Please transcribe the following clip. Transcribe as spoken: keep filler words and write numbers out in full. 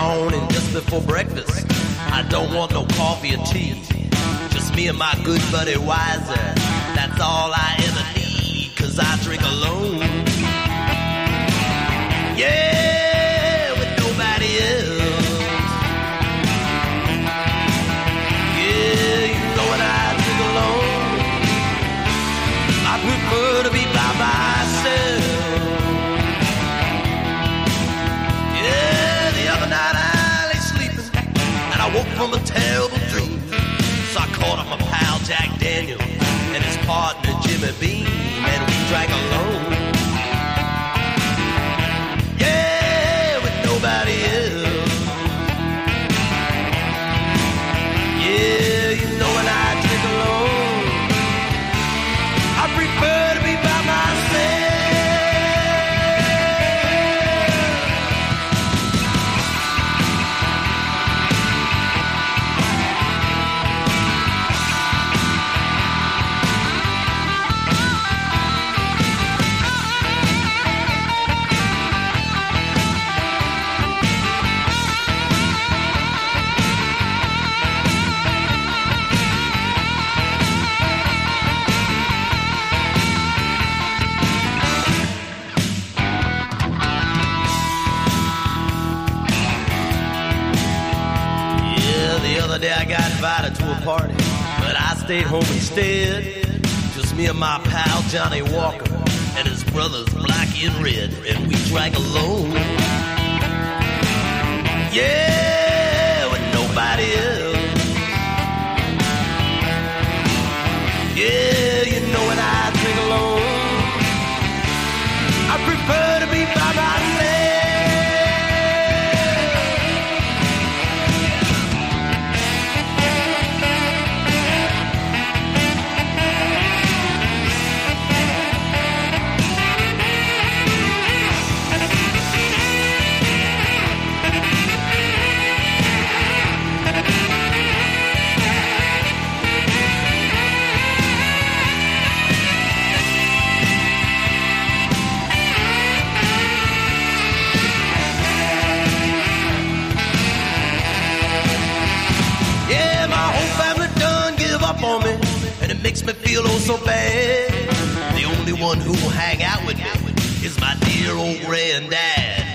morning just before breakfast. I don't want no coffee or tea. Just me and my good buddy Wiser. That's all I ever need, cause I drink alone. Yeah, with nobody else. Yeah, you know when I drink alone, I prefer to be by myself. Yeah, the other night I lay sleeping and I woke from a terrible dream. So I called up my pal Jack Daniels and his partner Jimmy Beam, and we drank alone. Yeah, with nobody else. Yeah, you know when I drink alone, I prefer to be by myself. Day I got invited to a party, but I stayed home instead. Just me and my pal Johnny Walker and his brothers Blackie and Red, and we drank alone. Yeah, with nobody else. Yeah, you know when I drink alone, I prefer to be by myself. On me, and it makes me feel oh so bad. The only one who will hang out with me is my dear old granddad.